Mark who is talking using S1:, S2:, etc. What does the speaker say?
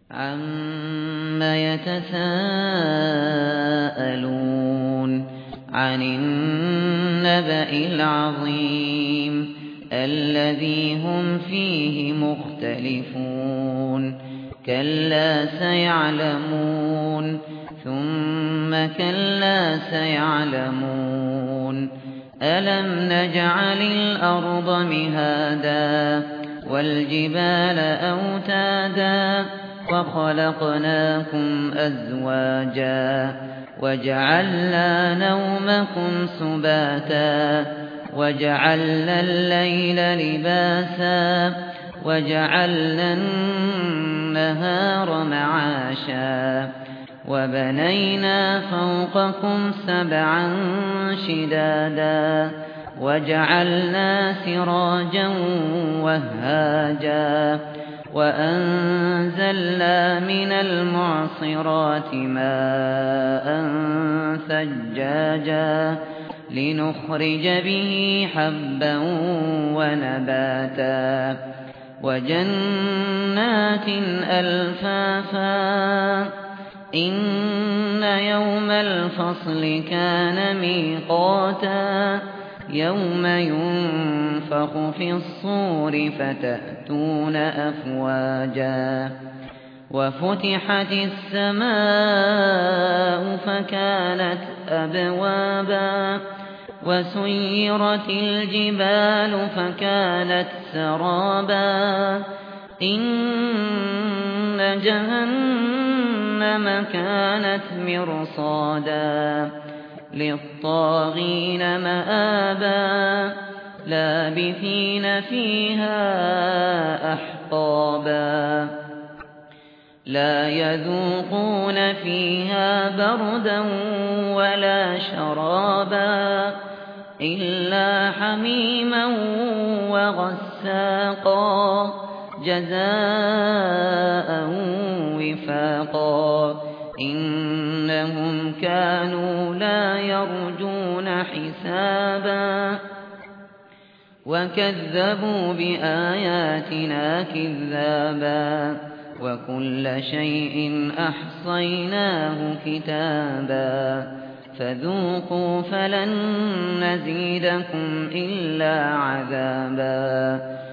S1: عَمَّ يَتَسَاءَلُونَ عَنِ النَّبَإِ الْعَظِيمِ الَّذِي هُمْ فِيهِ مُخْتَلِفُونَ كَلَّا سَيَعْلَمُونَ ثُمَّ كَلَّا سَيَعْلَمُونَ أَلَمْ نَجْعَلِ الْأَرْضَ مِهَادًا وَالْجِبَالَ أَوْتَادًا وَخَلَقْنَاكُمْ أَزْوَاجًا وَجَعَلْنَا نَوْمَكُمْ سُبَاتًا وَجَعَلْنَا اللَّيْلَ لِبَاسًا وَجَعَلْنَا النَّهَارَ مَعَاشًا وَبَنَيْنَا فَوْقَكُمْ سَبْعًا شِدَادًا وَجَعَلْنَا سِرَاجًا وَهَّاجًا وَأَنزَلْنَا مِنَ الْمُعْصِرَاتِ مَاءً ثَجَّاجًا لِنُخْرِجَ بِهِ حَبًّا وَنَبَاتًا وَجَنَّاتٍ أَلْفَافًا إِنَّ يَوْمَ الْفَصْلِ كَانَ مِيقَاتًا يَوْمَ يُنفَخُ فِي الصُّورِ فَتَأْتُونَ أَفْوَاجًا وَفُتِحَتِ السَّمَاءُ فَكَانَتْ أَبْوَابًا وَسُيِّرَتِ الْجِبَالُ فَكَانَتْ سَرَابًا إِنَّ جَهَنَّمَ كَانَتْ مِرْصَادًا لِّلطَّاغِينَ مَآبًا لَّابِثِينَ فِيهَا أَحْقَابًا لَّا يَذُوقُونَ فِيهَا بَرْدًا وَلَا شَرَابًا إِلَّا حَمِيمًا وَغَسَّاقًا جَزَاءً وِفَاقًا إِنَّهُمْ كَانُوا لَا يَرْجُونَ حِسَابًا وَكَذَّبُوا بِآيَاتِنَا كِذَّابًا وَكُلَّ شَيْءٍ أَحْصَيْنَاهُ كِتَابًا فَذُوقُوا فَلَن نَّزِيدَكُمْ إِلَّا عَذَابًا